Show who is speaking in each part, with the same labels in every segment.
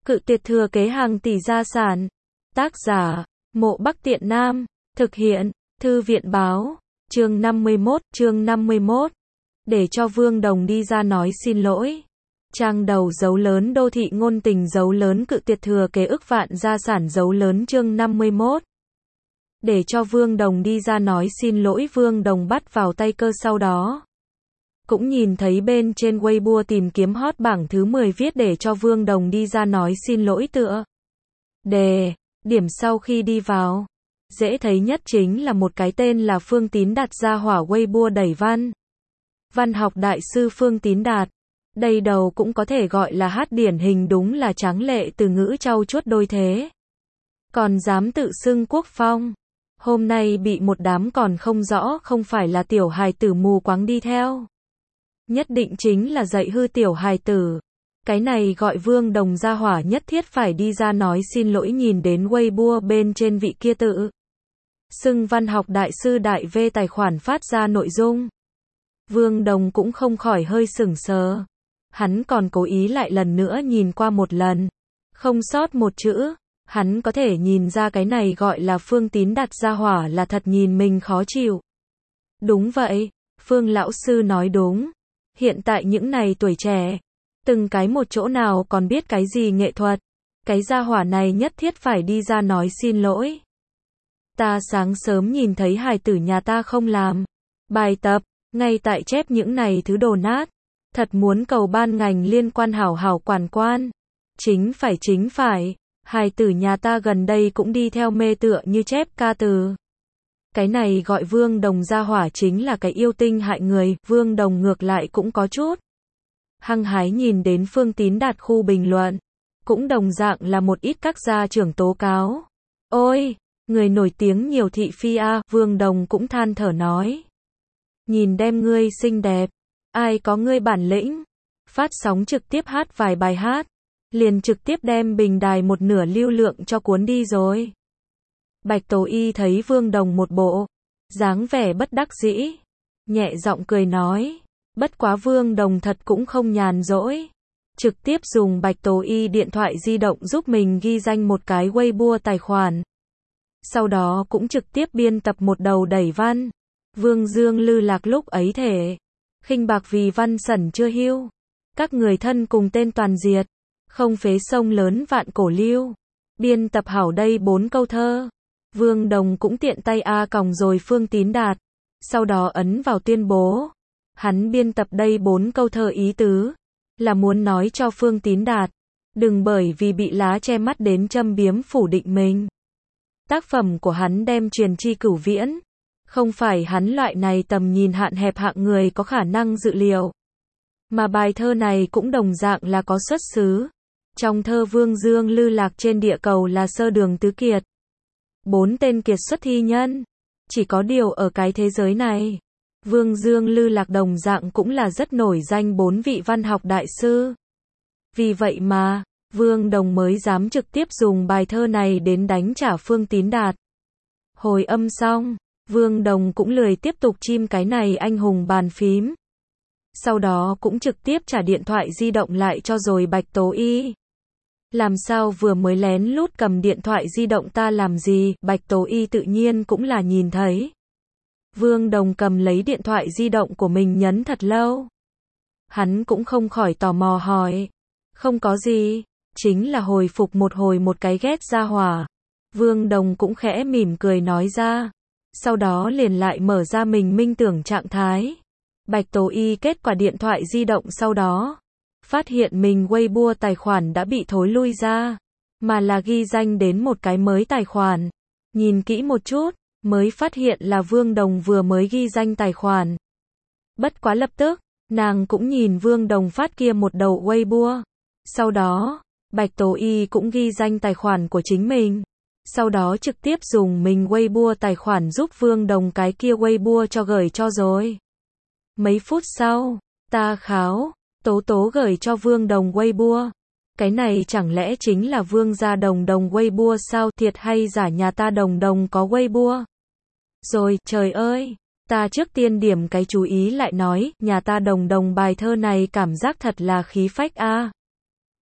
Speaker 1: Cự tuyệt thừa kế hàng tỷ gia sản. Tác giả, Mộ Bắc Tiện Nam. Thực hiện, Thư viện báo. Chương 51. Để cho Vương Đồng đi ra nói xin lỗi. Trang đầu dấu lớn đô thị ngôn tình dấu lớn cự tuyệt thừa kế ức vạn gia sản dấu lớn chương 51. Để cho Vương Đồng đi ra nói xin lỗi. Vương Đồng bắt vào tay cơ sau đó. Cũng nhìn thấy bên trên Weibo tìm kiếm hot bảng thứ 10 viết để cho Vương Đồng đi ra nói xin lỗi tựa đề. Điểm sau khi đi vào, dễ thấy nhất chính là một cái tên là Phương Tín Đạt ra hỏa Weibo đẩy văn học đại sư Phương Tín Đạt. Đây đầu cũng có thể gọi là hát điển hình, đúng là tráng lệ từ ngữ trau chuốt đôi thế. Còn dám tự xưng quốc phong. Hôm nay bị một đám còn không rõ không phải là tiểu hài tử mù quáng đi theo. Nhất định chính là dạy hư tiểu hài tử. Cái này gọi Vương Đồng ra hỏa nhất thiết phải đi ra nói xin lỗi. Nhìn đến Weibo bên trên vị kia tự xưng văn học đại sư đại V tài khoản phát ra nội dung. Vương Đồng cũng không khỏi hơi sửng sờ. Hắn còn cố ý lại lần nữa nhìn qua một lần. Không sót một chữ. Hắn có thể nhìn ra cái này gọi là Phương Tín Đạt ra hỏa là thật nhìn mình khó chịu. Đúng vậy, Phương lão sư nói đúng. Hiện tại những này tuổi trẻ, từng cái một chỗ nào còn biết cái gì nghệ thuật. Cái gia hỏa này nhất thiết phải đi ra nói xin lỗi. Ta sáng sớm nhìn thấy hài tử nhà ta không làm bài tập, ngay tại chép những này thứ đồ nát. Thật muốn cầu ban ngành liên quan hảo hảo quản quan. Chính phải, hài tử nhà ta gần đây cũng đi theo mê tựa như chép ca từ. Cái này gọi Vương Đồng gia hỏa chính là cái yêu tinh hại người. Vương Đồng ngược lại cũng có chút hăng hái nhìn đến Phương Tín Đạt khu bình luận. Cũng đồng dạng là một ít các gia trưởng tố cáo. Ôi, người nổi tiếng nhiều thị phi a. Vương Đồng cũng than thở nói. Nhìn đem ngươi xinh đẹp. Ai có ngươi bản lĩnh. Phát sóng trực tiếp hát vài bài hát. Liền trực tiếp đem bình đài một nửa lưu lượng cho cuốn đi rồi. Bạch Tố Y thấy Vương Đồng một bộ dáng vẻ bất đắc dĩ, nhẹ giọng cười nói, bất quá Vương Đồng thật cũng không nhàn rỗi, trực tiếp dùng Bạch Tố Y điện thoại di động giúp mình ghi danh một cái Weibo tài khoản. Sau đó cũng trực tiếp biên tập một đầu đẩy văn. Vương Dương Lư Lạc lúc ấy thể khinh bạc vì văn sẩn chưa hưu, các người thân cùng tên toàn diệt, không phế sông lớn vạn cổ lưu. Biên tập hảo đây 4 câu thơ. Vương Đồng cũng tiện tay còng rồi Phương Tín Đạt. Sau đó ấn vào tuyên bố. Hắn biên tập đây 4 câu thơ ý tứ là muốn nói cho Phương Tín Đạt, đừng bởi vì bị lá che mắt đến châm biếm phủ định mình. Tác phẩm của hắn đem truyền chi cửu viễn. Không phải hắn loại này tầm nhìn hạn hẹp hạng người có khả năng dự liệu. Mà bài thơ này cũng đồng dạng là có xuất xứ. Trong thơ Vương Dương Lư Lạc trên địa cầu là sơ đường tứ kiệt. 4 tên kiệt xuất thi nhân. Chỉ có điều ở cái thế giới này, Vương Dương Lư Lạc đồng dạng cũng là rất nổi danh 4 vị văn học đại sư. Vì vậy mà, Vương Đồng mới dám trực tiếp dùng bài thơ này đến đánh trả Phương Tín Đạt. Hồi âm xong, Vương Đồng cũng lười tiếp tục chim cái này anh hùng bàn phím. Sau đó cũng trực tiếp trả điện thoại di động lại cho rồi Bạch Tố Y. Làm sao vừa mới lén lút cầm điện thoại di động ta làm gì? Bạch Tố Y tự nhiên cũng là nhìn thấy. Vương Đồng cầm lấy điện thoại di động của mình nhấn thật lâu. Hắn cũng không khỏi tò mò hỏi. Không có gì, chính là hồi phục một hồi một cái ghét ra hỏa. Vương Đồng cũng khẽ mỉm cười nói ra. Sau đó liền lại mở ra mình minh tưởng trạng thái. Bạch Tố Y kết quả điện thoại di động sau đó. Phát hiện mình Weibo tài khoản đã bị thối lui ra. Mà là ghi danh đến một cái mới tài khoản. Nhìn kỹ một chút, mới phát hiện là Vương Đồng vừa mới ghi danh tài khoản. Bất quá lập tức, nàng cũng nhìn Vương Đồng phát kia một đầu Weibo. Sau đó, Bạch Tố Y cũng ghi danh tài khoản của chính mình. Sau đó trực tiếp dùng mình Weibo tài khoản giúp Vương Đồng cái kia Weibo cho gửi cho rồi. Mấy phút sau, ta kháo, Tố Tố gửi cho Vương Đồng Weibo. Cái này chẳng lẽ chính là Vương gia Đồng Đồng Weibo sao? Thiệt hay giả nhà ta Đồng Đồng có Weibo? Rồi, trời ơi, ta trước tiên điểm cái chú ý lại nói, nhà ta Đồng Đồng bài thơ này cảm giác thật là khí phách a.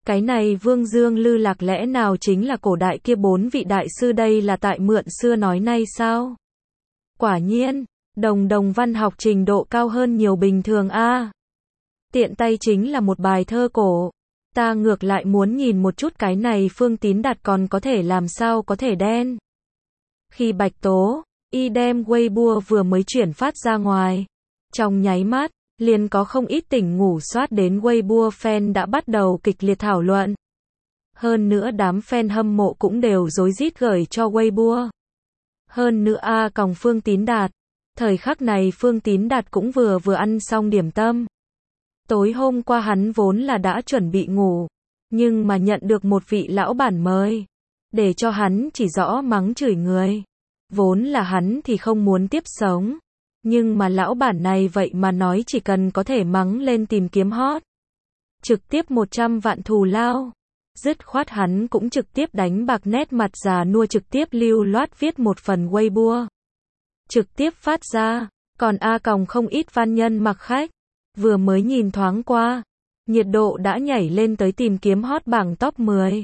Speaker 1: Cái này Vương Dương Lư Lạc lẽ nào chính là cổ đại kia 4 vị đại sư đây là tại mượn xưa nói nay sao? Quả nhiên, đồng văn học trình độ cao hơn nhiều bình thường a. Tiện tay chính là một bài thơ cổ. Ta ngược lại muốn nhìn một chút cái này Phương Tín Đạt còn có thể làm sao có thể đen. Khi Bạch Tố Y đem Weibo vừa mới chuyển phát ra ngoài, trong nháy mắt, liền có không ít tỉnh ngủ soát đến Weibo fan đã bắt đầu kịch liệt thảo luận. Hơn nữa đám fan hâm mộ cũng đều rối rít gửi cho Weibo. Hơn nữa còng Phương Tín Đạt. Thời khắc này Phương Tín Đạt cũng vừa ăn xong điểm tâm. Tối hôm qua hắn vốn là đã chuẩn bị ngủ, nhưng mà nhận được một vị lão bản mời, để cho hắn chỉ rõ mắng chửi người. Vốn là hắn thì không muốn tiếp sống, nhưng mà lão bản này vậy mà nói chỉ cần có thể mắng lên tìm kiếm hot, trực tiếp 100 vạn thù lao. Dứt khoát hắn cũng trực tiếp đánh bạc nét mặt già nua trực tiếp lưu loát viết một phần Weibo. Trực tiếp phát ra, còn còng không ít văn nhân mặc khách. Vừa mới nhìn thoáng qua, nhiệt độ đã nhảy lên tới tìm kiếm hot bảng top 10.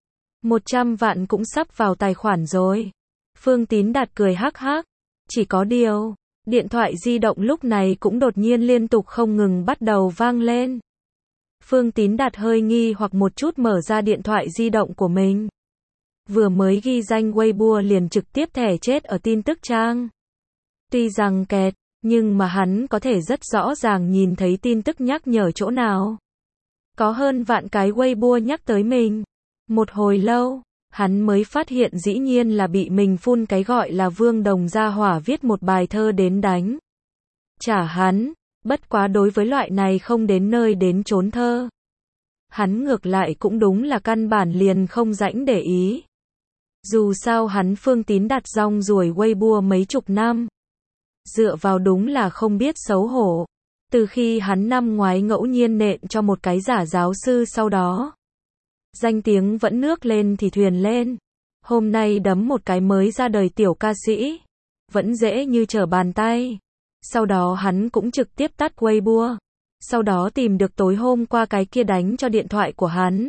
Speaker 1: 100 vạn cũng sắp vào tài khoản rồi. Phương Tín Đạt cười hắc hắc. Chỉ có điều, điện thoại di động lúc này cũng đột nhiên liên tục không ngừng bắt đầu vang lên. Phương Tín Đạt hơi nghi hoặc một chút mở ra điện thoại di động của mình. Vừa mới ghi danh Weibo liền trực tiếp thẻ chết ở tin tức trang. Tuy rằng kẹt, nhưng mà hắn có thể rất rõ ràng nhìn thấy tin tức nhắc nhở chỗ nào. Có hơn vạn cái Weibo nhắc tới mình. Một hồi lâu, hắn mới phát hiện dĩ nhiên là bị mình phun cái gọi là Vương Đồng gia hỏa viết một bài thơ đến đánh. Chả hắn, bất quá đối với loại này không đến nơi đến chốn thơ. Hắn ngược lại cũng đúng là căn bản liền không rãnh để ý. Dù sao hắn Phương Tín Đạt rong ruổi Weibo mấy chục năm. Dựa vào đúng là không biết xấu hổ. Từ khi hắn năm ngoái ngẫu nhiên nện cho một cái giả giáo sư sau đó. Danh tiếng vẫn nước lên thì thuyền lên. Hôm nay đấm một cái mới ra đời tiểu ca sĩ. Vẫn dễ như trở bàn tay. Sau đó hắn cũng trực tiếp tắt Weibo. Sau đó tìm được tối hôm qua cái kia đánh cho điện thoại của hắn.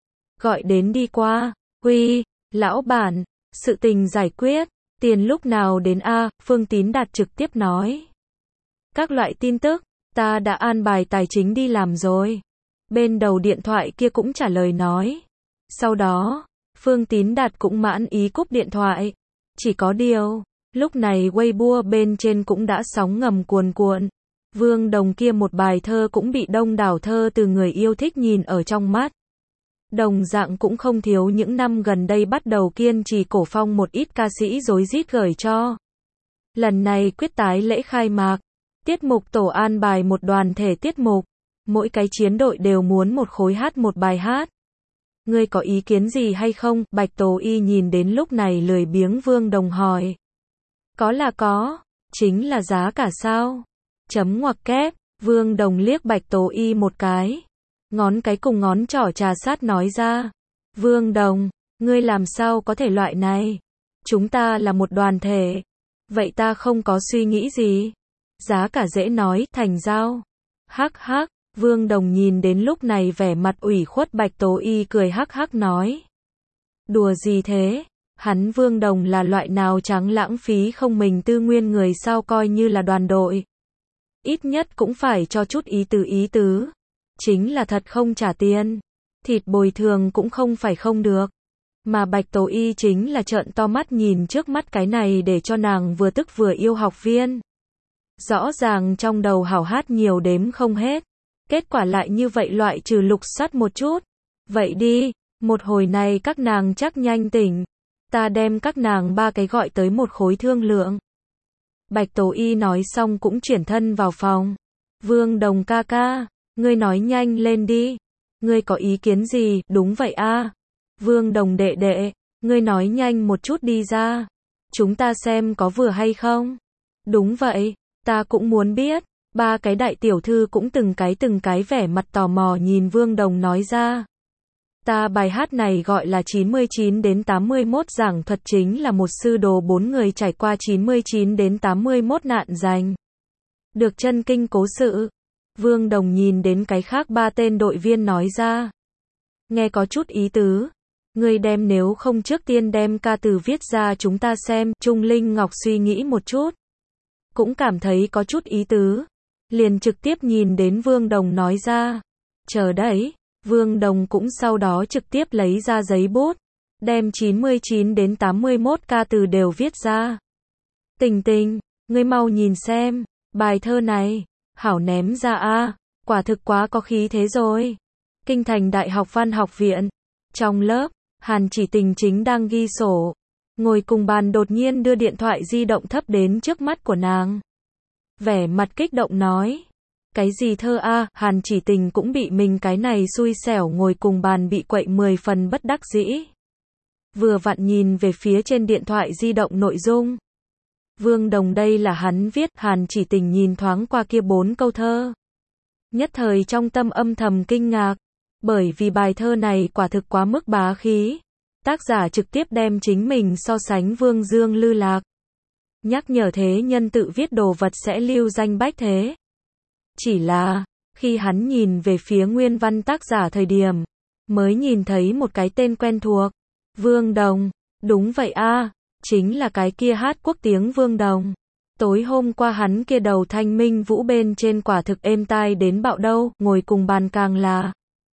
Speaker 1: Gọi đến đi qua. Huy, lão bản, sự tình giải quyết. Tiền lúc nào đến Phương Tín Đạt trực tiếp nói. Các loại tin tức, ta đã an bài tài chính đi làm rồi. Bên đầu điện thoại kia cũng trả lời nói. Sau đó, Phương Tín Đạt cũng mãn ý cúp điện thoại. Chỉ có điều, lúc này Weibo bên trên cũng đã sóng ngầm cuồn cuộn. Vương Đồng kia một bài thơ cũng bị đông đảo thơ từ người yêu thích nhìn ở trong mắt. Đồng dạng cũng không thiếu những năm gần đây bắt đầu kiên trì cổ phong một ít ca sĩ rối rít gửi cho. Lần này quyết tái lễ khai mạc, tiết mục tổ an bài một đoàn thể tiết mục, mỗi cái chiến đội đều muốn một khối hát một bài hát. Ngươi có ý kiến gì hay không? Bạch Tố Y nhìn đến lúc này lười biếng Vương Đồng hỏi. Có là có, chính là giá cả sao? Chấm ngoặc kép, Vương Đồng liếc Bạch Tố Y một cái. Ngón cái cùng ngón trỏ trà sát nói ra. Vương Đồng, ngươi làm sao có thể loại này? Chúng ta là một đoàn thể. Vậy ta không có suy nghĩ gì. Giá cả dễ nói, thành giao. Hắc hắc, Vương Đồng nhìn đến lúc này vẻ mặt ủy khuất Bạch Tố Y cười hắc hắc nói. Đùa gì thế? Hắn Vương Đồng là loại nào trắng lãng phí không mình tư nguyên người sao coi như là đoàn đội. Ít nhất cũng phải cho chút ý tứ. Chính là thật không trả tiền. Thịt bồi thường cũng không phải không được. Mà Bạch Tố Y chính là trợn to mắt nhìn trước mắt cái này để cho nàng vừa tức vừa yêu học viên. Rõ ràng trong đầu hảo hát nhiều đếm không hết. Kết quả lại như vậy loại trừ lục soát một chút. Vậy đi, một hồi này các nàng chắc nhanh tỉnh. Ta đem các nàng ba cái gọi tới một khối thương lượng. Bạch Tố Y nói xong cũng chuyển thân vào phòng. Vương Đồng ca ca, ngươi nói nhanh lên đi. Ngươi có ý kiến gì? Đúng vậy Vương Đồng đệ đệ, ngươi nói nhanh một chút đi ra. Chúng ta xem có vừa hay không? Đúng vậy, ta cũng muốn biết. Ba cái đại tiểu thư cũng từng cái vẻ mặt tò mò nhìn Vương Đồng nói ra. Ta bài hát này gọi là 99 đến 81 giảng thuật chính là một sư đồ 4 người trải qua 99 đến 81 nạn giành. Được chân kinh cố sự. Vương Đồng nhìn đến cái khác ba tên đội viên nói ra. nghe có chút ý tứ. Ngươi đem nếu không trước tiên đem ca từ viết ra chúng ta xem, Trung Linh Ngọc suy nghĩ một chút. Cũng cảm thấy có chút ý tứ. Liền trực tiếp nhìn đến Vương Đồng nói ra. Chờ đấy, Vương Đồng cũng sau đó trực tiếp lấy ra giấy bút. Đem 99 đến 81 ca từ đều viết ra. Tình Tình, ngươi mau nhìn xem, bài thơ này, hảo ném ra a, quả thực quá có khí thế rồi. Kinh thành Đại học Văn học viện, trong lớp, Hàn Chỉ Tình chính đang ghi sổ, ngồi cùng bàn đột nhiên đưa điện thoại di động thấp đến trước mắt của nàng. Vẻ mặt kích động nói, cái gì thơ a, Hàn Chỉ Tình cũng bị mình cái này xui xẻo ngồi cùng bàn bị quậy 10 phần bất đắc dĩ. Vừa vặn nhìn về phía trên điện thoại di động nội dung. Vương Đồng đây là hắn viết, Hàn Chỉ Tình nhìn thoáng qua kia 4 câu thơ. Nhất thời trong tâm âm thầm kinh ngạc, bởi vì bài thơ này quả thực quá mức bá khí. Tác giả trực tiếp đem chính mình so sánh Vương Dương Lư Lạc. Nhắc nhở thế nhân tự viết đồ vật sẽ lưu danh bách thế. Chỉ là, khi hắn nhìn về phía nguyên văn tác giả thời điểm, mới nhìn thấy một cái tên quen thuộc. Vương Đồng, đúng vậy a, chính là cái kia hát quốc tiếng Vương Đồng. Tối hôm qua hắn kia đầu thanh minh vũ bên trên quả thực êm tai đến bạo đâu, ngồi cùng bàn càng là.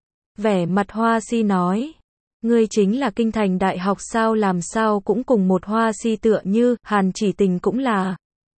Speaker 1: Vẻ mặt hoa si nói, ngươi chính là kinh thành đại học sao, làm sao cũng cùng một hoa si tựa như, Hàn Chỉ Tình cũng là.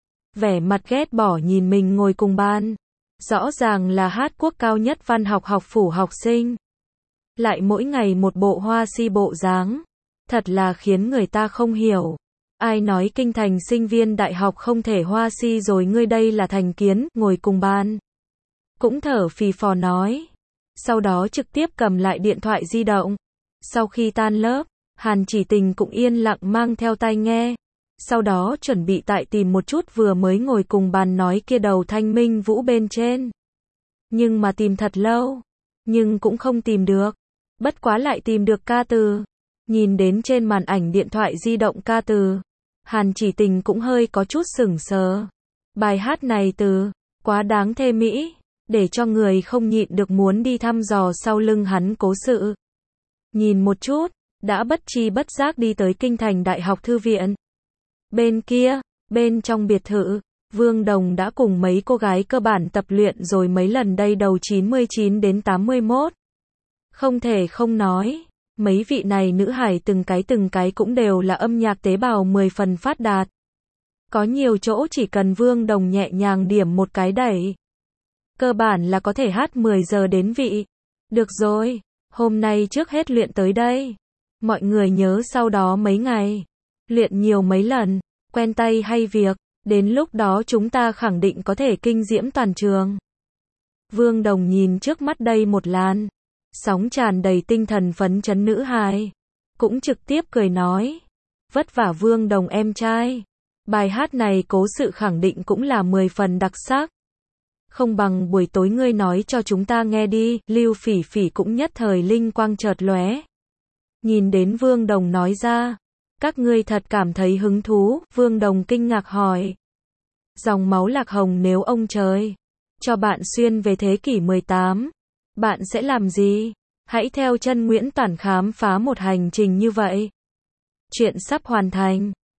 Speaker 1: Vẻ mặt ghét bỏ nhìn mình ngồi cùng bàn. Rõ ràng là hát quốc cao nhất văn học học phủ học sinh. Lại mỗi ngày một bộ hoa si bộ dáng. Thật là khiến người ta không hiểu. Ai nói kinh thành sinh viên đại học không thể hoa si rồi, ngươi đây là thành kiến, ngồi cùng bàn. Cũng thở phì phò nói. Sau đó trực tiếp cầm lại điện thoại di động. Sau khi tan lớp, Hàn Chỉ Tình cũng yên lặng mang theo tai nghe. Sau đó chuẩn bị tại tìm một chút vừa mới ngồi cùng bàn nói kia đầu thanh minh vũ bên trên. Nhưng mà tìm thật lâu. Nhưng cũng không tìm được. Bất quá lại tìm được ca từ. Nhìn đến trên màn ảnh điện thoại di động ca từ. Hàn Chỉ Tình cũng hơi có chút sửng sờ. Bài hát này từ, quá đáng thê mỹ. Để cho người không nhịn được muốn đi thăm dò sau lưng hắn cố sự. Nhìn một chút, đã bất chi bất giác đi tới kinh thành Đại học Thư viện. Bên kia, bên trong biệt thự, Vương Đồng đã cùng mấy cô gái cơ bản tập luyện rồi mấy lần đây đầu 99 đến 81. Không thể không nói, mấy vị này nữ hải từng cái cũng đều là âm nhạc tế bào 10 phần phát đạt. Có nhiều chỗ chỉ cần Vương Đồng nhẹ nhàng điểm một cái đẩy. Cơ bản là có thể hát 10 giờ đến vị. Được rồi, hôm nay trước hết luyện tới đây. Mọi người nhớ sau đó mấy ngày, luyện nhiều mấy lần, quen tay hay việc, đến lúc đó chúng ta khẳng định có thể kinh diễm toàn trường. Vương Đồng nhìn trước mắt đây một làn, sóng tràn đầy tinh thần phấn chấn nữ hài, cũng trực tiếp cười nói, vất vả Vương Đồng em trai, bài hát này cố sự khẳng định cũng là 10 phần đặc sắc. Không bằng buổi tối ngươi nói cho chúng ta nghe đi, Lưu Phỉ Phỉ cũng nhất thời linh quang chợt lóe. Nhìn đến Vương Đồng nói ra, các ngươi thật cảm thấy hứng thú, Vương Đồng kinh ngạc hỏi. Dòng máu lạc hồng nếu ông trời cho bạn xuyên về thế kỷ 18, bạn sẽ làm gì? Hãy theo chân Nguyễn Toản khám phá một hành trình như vậy. Chuyện sắp hoàn thành.